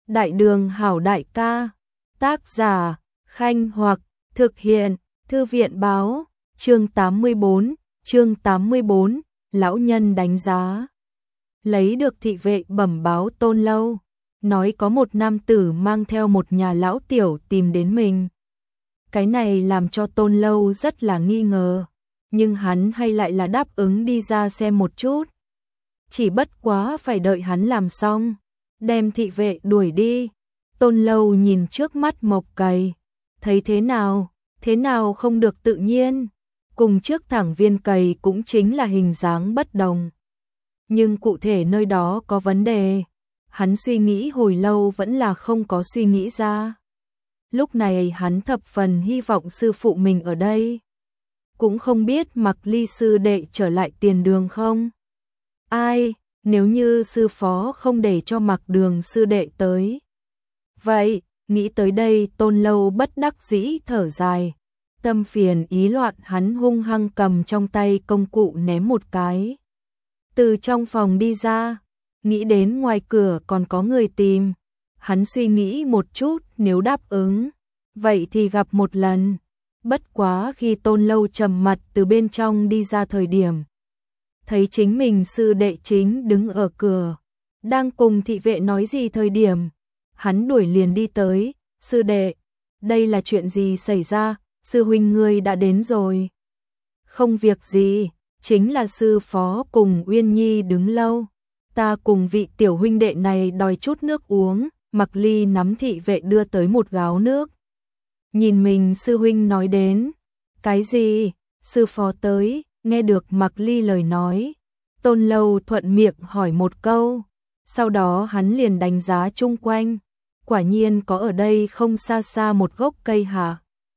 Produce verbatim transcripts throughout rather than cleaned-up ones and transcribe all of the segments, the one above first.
Đại đường hảo đại ca, tác giả, Khanh Hoặc, thực hiện, Thư viện báo, chương tám mươi bốn, chương tám mươi bốn, lão nhân đánh giá. Lấy được thị vệ bẩm báo Tôn Lâu, nói có một nam tử mang theo một nhà lão tiểu tìm đến mình. Cái này làm cho Tôn Lâu rất là nghi ngờ, nhưng hắn hay lại là đáp ứng đi ra xem một chút. Chỉ bất quá phải đợi hắn làm xong, đem thị vệ đuổi đi. Tôn Lâu nhìn trước mắt Mộc Cày, thấy thế nào, thế nào không được tự nhiên, cùng trước Thẳng Viên Cày cũng chính là hình dáng bất đồng. Nhưng cụ thể nơi đó có vấn đề, hắn suy nghĩ hồi lâu vẫn là không có suy nghĩ ra. Lúc này hắn thập phần hy vọng sư phụ mình ở đây. Cũng không biết Mặc Ly sư đệ trở lại tiền đường không? Ai, nếu như sư phó không để cho Mặc Đường sư đệ tới. Vậy, nghĩ tới đây Tôn Lâu bất đắc dĩ thở dài. Tâm phiền ý loạn hắn hung hăng cầm trong tay công cụ ném một cái. Từ trong phòng đi ra, nghĩ đến ngoài cửa còn có người tìm. Hắn suy nghĩ một chút, nếu đáp ứng, vậy thì gặp một lần. Bất quá khi Tôn Lâu trầm mặt từ bên trong đi ra thời điểm, thấy chính mình sư đệ chính đứng ở cửa, đang cùng thị vệ nói gì thời điểm, hắn đuổi liền đi tới. Sư đệ, đây là chuyện gì xảy ra? Sư huynh ngươi đã đến rồi. Không việc gì, chính là sư phó cùng Uyên Nhi đứng lâu, ta cùng vị tiểu huynh đệ này đòi chút nước uống. Mặc Ly nắm thị vệ đưa tới một gáo nước. Nhìn mình sư huynh nói đến, cái gì? Sư phó tới. Nghe được Mặc Ly lời nói, Tôn Lâu thuận miệng hỏi một câu, sau đó hắn liền đánh giá chung quanh, quả nhiên có ở đây không xa xa một gốc cây hạ.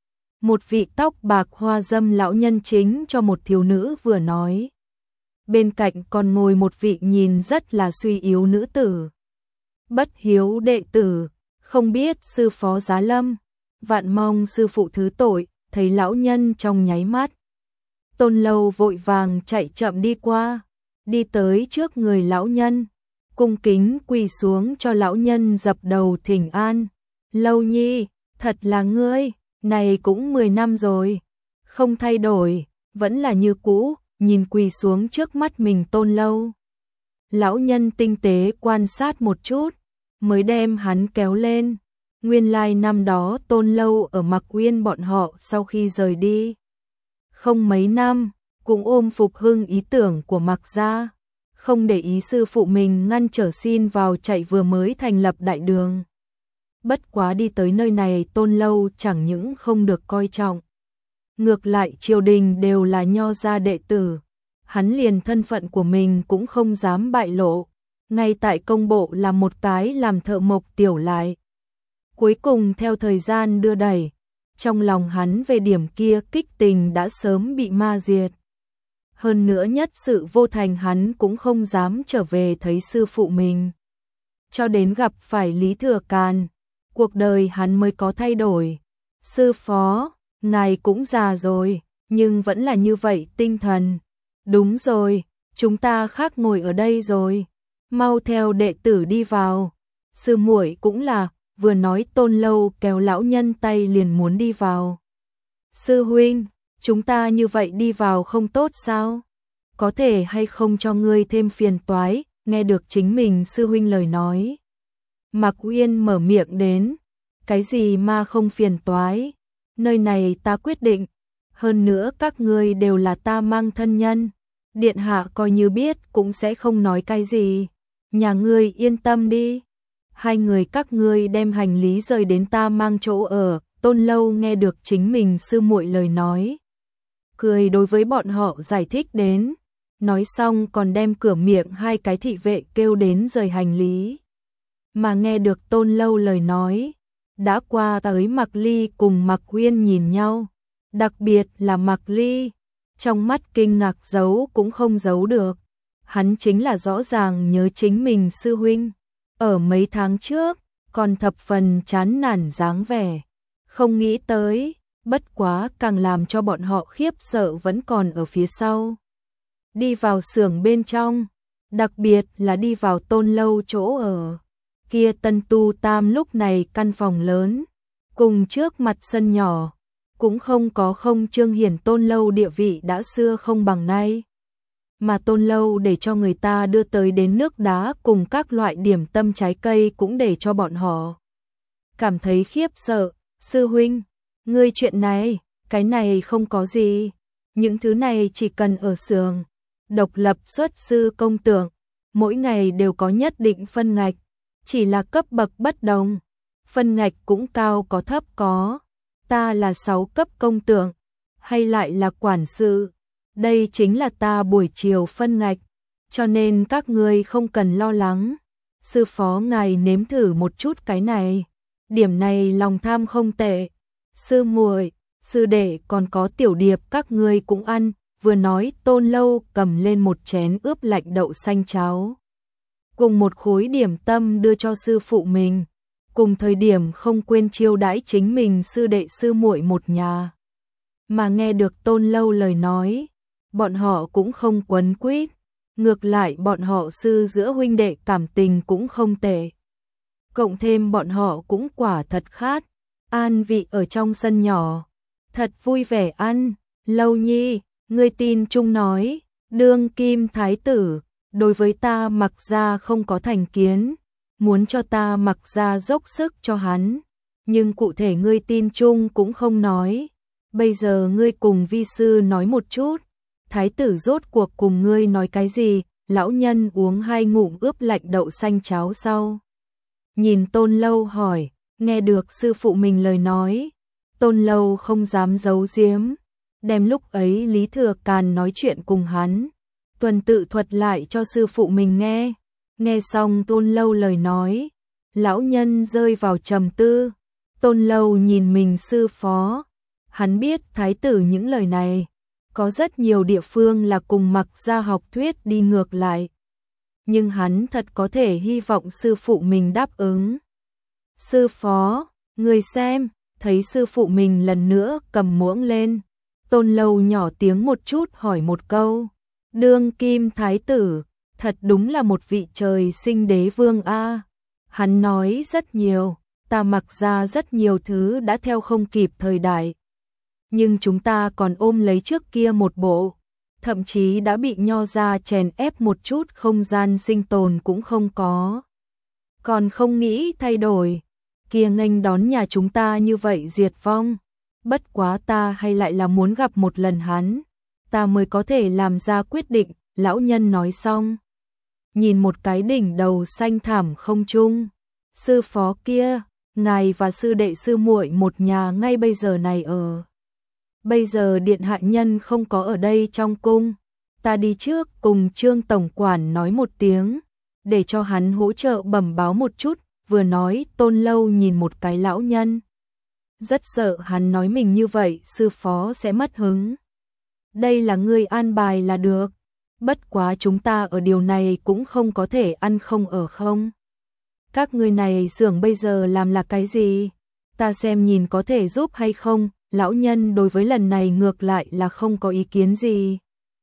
Một vị tóc bạc hoa dâm lão nhân chính cho một thiếu nữ vừa nói. Bên cạnh còn ngồi một vị nhìn rất là suy yếu nữ tử. Bất hiếu đệ tử, không biết sư phó giá lâm, vạn mong sư phụ thứ tội. Thấy lão nhân trong nháy mắt, Tôn Lâu vội vàng chạy chậm đi qua, đi tới trước người lão nhân, cung kính quỳ xuống cho lão nhân dập đầu thỉnh an. Lâu Nhi, thật là ngươi, này cũng mười năm rồi, không thay đổi, vẫn là như cũ. Nhìn quỳ xuống trước mắt mình Tôn Lâu, lão nhân tinh tế quan sát một chút, mới đem hắn kéo lên. Nguyên lai năm đó Tôn Lâu ở Mặc Uyên bọn họ sau khi rời đi không mấy năm, cũng ôm phục hưng ý tưởng của Mặc gia, không để ý sư phụ mình ngăn trở xin vào chạy vừa mới thành lập đại đường. Bất quá đi tới nơi này Tôn Lâu chẳng những không được coi trọng, ngược lại triều đình đều là nho gia đệ tử, hắn liền thân phận của mình cũng không dám bại lộ, ngay tại công bộ làm một cái làm thợ mộc tiểu lại. Cuối cùng theo thời gian đưa đẩy, trong lòng hắn về điểm kia kích tình đã sớm bị ma diệt. Hơn nữa nhất sự vô thành hắn cũng không dám trở về thấy sư phụ mình. Cho đến gặp phải Lý Thừa Càn, cuộc đời hắn mới có thay đổi. Sư phó, ngài cũng già rồi, nhưng vẫn là như vậy tinh thần. Đúng rồi, chúng ta khác ngồi ở đây rồi, mau theo đệ tử đi vào. Sư muội cũng là. Vừa nói Tôn Lâu kéo lão nhân tay liền muốn đi vào. Sư huynh, chúng ta như vậy đi vào không tốt sao? Có thể hay không cho ngươi thêm phiền toái? Nghe được chính mình sư huynh lời nói, Mặc Uyên mở miệng đến. Cái gì mà không phiền toái? Nơi này ta quyết định. Hơn nữa các ngươi đều là ta mang thân nhân. Điện hạ coi như biết cũng sẽ không nói cái gì. Nhà ngươi yên tâm đi. Hai người các ngươi đem hành lý rời đến ta mang chỗ ở. Tôn Lâu nghe được chính mình sư muội lời nói, cười đối với bọn họ giải thích đến. Nói xong còn đem cửa miệng hai cái thị vệ kêu đến rời hành lý. Mà nghe được Tôn Lâu lời nói, đã qua tới Mặc Ly cùng Mặc Uyên nhìn nhau. Đặc biệt là Mặc Ly, trong mắt kinh ngạc giấu cũng không giấu được. Hắn chính là rõ ràng nhớ chính mình sư huynh. Ở mấy tháng trước, còn thập phần chán nản dáng vẻ. Không nghĩ tới, bất quá càng làm cho bọn họ khiếp sợ vẫn còn ở phía sau. Đi vào xưởng bên trong, đặc biệt là đi vào Tôn Lâu chỗ ở. Kia Tân Tu Tam lúc này căn phòng lớn, cùng trước mặt sân nhỏ, cũng không có không Trương Hiển Tôn Lâu địa vị đã xưa không bằng nay. Mà Tôn Lâu để cho người ta đưa tới đến nước đá cùng các loại điểm tâm trái cây cũng để cho bọn họ cảm thấy khiếp sợ. Sư huynh, ngươi chuyện này, cái này không có gì. Những thứ này chỉ cần ở xưởng độc lập xuất sư công tượng, mỗi ngày đều có nhất định phân ngạch, chỉ là cấp bậc bất đồng. Phân ngạch cũng cao có thấp có. Ta là sáu cấp công tượng, hay lại là quản sự. Đây chính là ta buổi chiều phân ngạch, cho nên các ngươi không cần lo lắng. Sư phó ngài nếm thử một chút cái này, điểm này lòng tham không tệ. Sư muội, sư đệ còn có tiểu điệp các ngươi cũng ăn. Vừa nói Tôn Lâu cầm lên một chén ướp lạnh đậu xanh cháo, cùng một khối điểm tâm đưa cho sư phụ mình, cùng thời điểm không quên chiêu đãi chính mình sư đệ sư muội một nhà. Mà nghe được Tôn Lâu lời nói, bọn họ cũng không quấn quýt, ngược lại bọn họ sư giữa huynh đệ cảm tình cũng không tệ. Cộng thêm bọn họ cũng quả thật khát, an vị ở trong sân nhỏ, thật vui vẻ ăn. Lâu nhi, ngươi tin chung nói, đương kim thái tử, đối với ta Mặc gia không có thành kiến, muốn cho ta Mặc gia dốc sức cho hắn, nhưng cụ thể ngươi tin chung cũng không nói. Bây giờ ngươi cùng vi sư nói một chút, thái tử rốt cuộc cùng ngươi nói cái gì? Lão nhân uống hai ngụm ướp lạnh đậu xanh cháo sau, nhìn Tôn Lâu hỏi. Nghe được sư phụ mình lời nói, Tôn Lâu không dám giấu giếm, đem lúc ấy Lý Thừa Càn nói chuyện cùng hắn tuần tự thuật lại cho sư phụ mình nghe. Nghe xong Tôn Lâu lời nói, lão nhân rơi vào trầm tư. Tôn Lâu nhìn mình sư phó, hắn biết thái tử những lời này có rất nhiều địa phương là cùng Mặc gia học thuyết đi ngược lại, nhưng hắn thật có thể hy vọng sư phụ mình đáp ứng. Sư phó, người xem, thấy sư phụ mình lần nữa cầm muỗng lên, Tôn Lâu nhỏ tiếng một chút hỏi một câu. Đương kim thái tử, thật đúng là một vị trời sinh đế vương a. Hắn nói rất nhiều, ta Mặc gia rất nhiều thứ đã theo không kịp thời đại, nhưng chúng ta còn ôm lấy trước kia một bộ, thậm chí đã bị Nho gia chèn ép một chút không gian sinh tồn cũng không có. Còn không nghĩ thay đổi, kia nghênh đón nhà chúng ta như vậy diệt vong. Bất quá ta hay lại là muốn gặp một lần hắn, ta mới có thể làm ra quyết định. Lão nhân nói xong, nhìn một cái đỉnh đầu xanh thảm không trung. Sư phó kia, ngài và sư đệ sư muội một nhà ngay bây giờ này ở. Bây giờ điện hạ nhân không có ở đây trong cung, ta đi trước cùng Trương tổng quản nói một tiếng, để cho hắn hỗ trợ bẩm báo một chút. Vừa nói Tôn Lâu nhìn một cái lão nhân, rất sợ hắn nói mình như vậy sư phó sẽ mất hứng. Đây là ngươi an bài là được, bất quá chúng ta ở điều này cũng không có thể ăn không ở không. Các ngươi này xưởng bây giờ làm là cái gì? Ta xem nhìn có thể giúp hay không. Lão nhân đối với lần này ngược lại là không có ý kiến gì,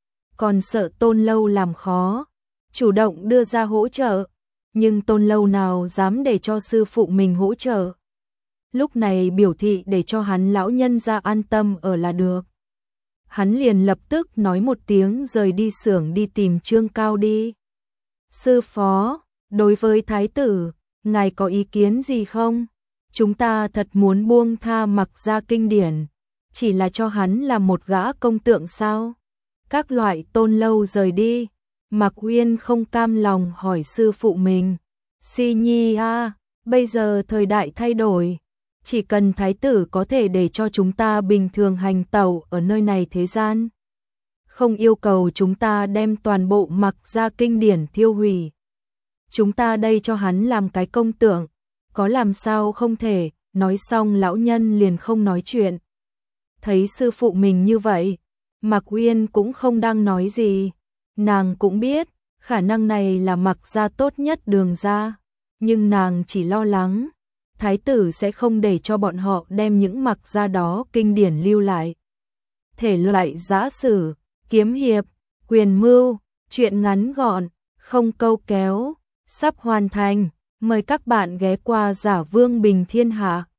còn sợ Tôn Lâu làm khó, chủ động đưa ra hỗ trợ, nhưng Tôn Lâu nào dám để cho sư phụ mình hỗ trợ. Lúc này biểu thị để cho hắn lão nhân ra an tâm ở là được. Hắn liền lập tức nói một tiếng rời đi xưởng đi tìm Trương Cao đi. Sư phó, đối với thái tử, ngài có ý kiến gì không? Chúng ta thật muốn buông tha Mặc gia kinh điển, chỉ là cho hắn làm một gã công tượng sao? Các loại Tôn Lâu rời đi, Mạc Uyên không cam lòng hỏi sư phụ mình. Si Nhi a, bây giờ thời đại thay đổi, chỉ cần thái tử có thể để cho chúng ta bình thường hành tẩu ở nơi này thế gian, không yêu cầu chúng ta đem toàn bộ Mặc gia kinh điển thiêu hủy. Chúng ta đây cho hắn làm cái công tượng, có làm sao không thể. Nói xong lão nhân liền không nói chuyện. Thấy sư phụ mình như vậy, Mạc Uyên cũng không đang nói gì. Nàng cũng biết, khả năng này là Mặc gia tốt nhất đường ra, nhưng nàng chỉ lo lắng thái tử sẽ không để cho bọn họ đem những Mặc gia đó kinh điển lưu lại. Thể loại giã sử, kiếm hiệp, quyền mưu, chuyện ngắn gọn, không câu kéo, sắp hoàn thành. Mời các bạn ghé qua Giả Vương Bình Thiên Hạ.